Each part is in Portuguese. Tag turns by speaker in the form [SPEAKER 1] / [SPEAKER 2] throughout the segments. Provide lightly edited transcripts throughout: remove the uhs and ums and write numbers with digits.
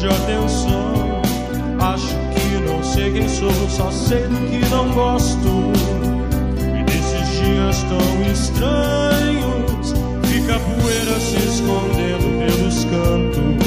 [SPEAKER 1] de atenção. Acho que não sei quem sou, só sei do que não gosto. E nesses dias tão estranhos, fica a poeira se escondendo pelos cantos.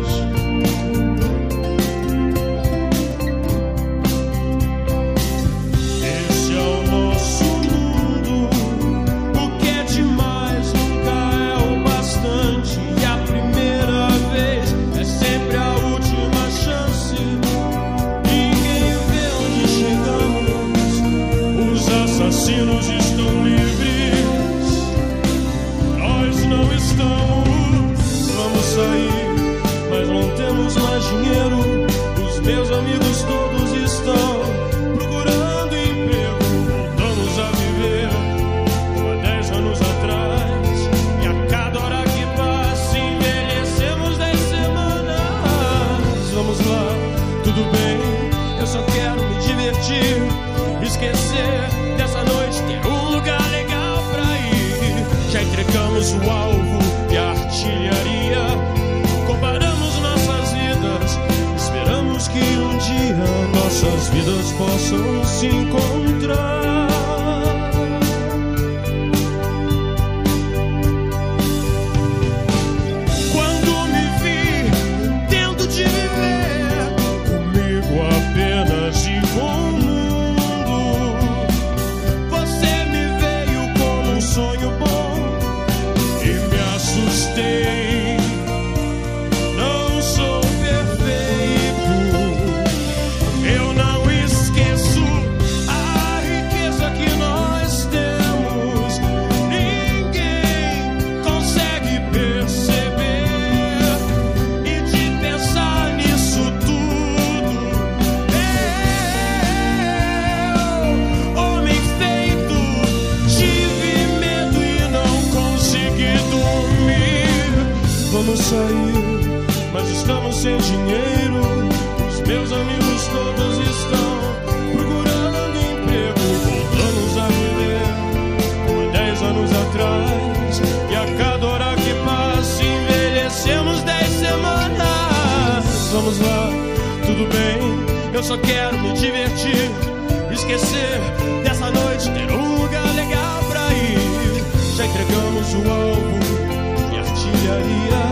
[SPEAKER 1] Esse é o nosso mundo, o que é demais nunca é o bastante. E a primeira vez é sempre a última chance. Ninguém vê onde chegamos, os assassinos estão livres, nós não estamos. Vamos sair, mas não temos mais dinheiro. Os meus amigos todos estão procurando emprego. Voltamos a viver como há 10 anos atrás, e a cada hora que passa envelhecemos 10 semanas. Vamos lá, tudo bem, eu só quero me divertir, esquecer dessa noite, ter um lugar legal pra ir. Já entregamos o alvo e a artilharia, comparamos nossas vidas, esperamos que um dia nossas vidas possam se encontrar. Quando me vi tendo de viver comigo apenas e com o mundo, você me veio como um sonho bom e me assustei. Não sou perfeito, eu não esqueço a riqueza que nós temos. Ninguém consegue perceber, e de pensar nisso tudo, eu, homem feito, tive medo e não consegui dormir. Vamos sair, mas estamos sem dinheiro. Os meus amigos todos estão procurando emprego. Voltamos a viver como há 10 anos atrás, e a cada hora que passa envelhecemos 10 semanas. Vamos lá, tudo bem, eu só quero me divertir, esquecer dessa noite, ter um lugar legal pra ir. Já entregamos o alvo e a artilharia,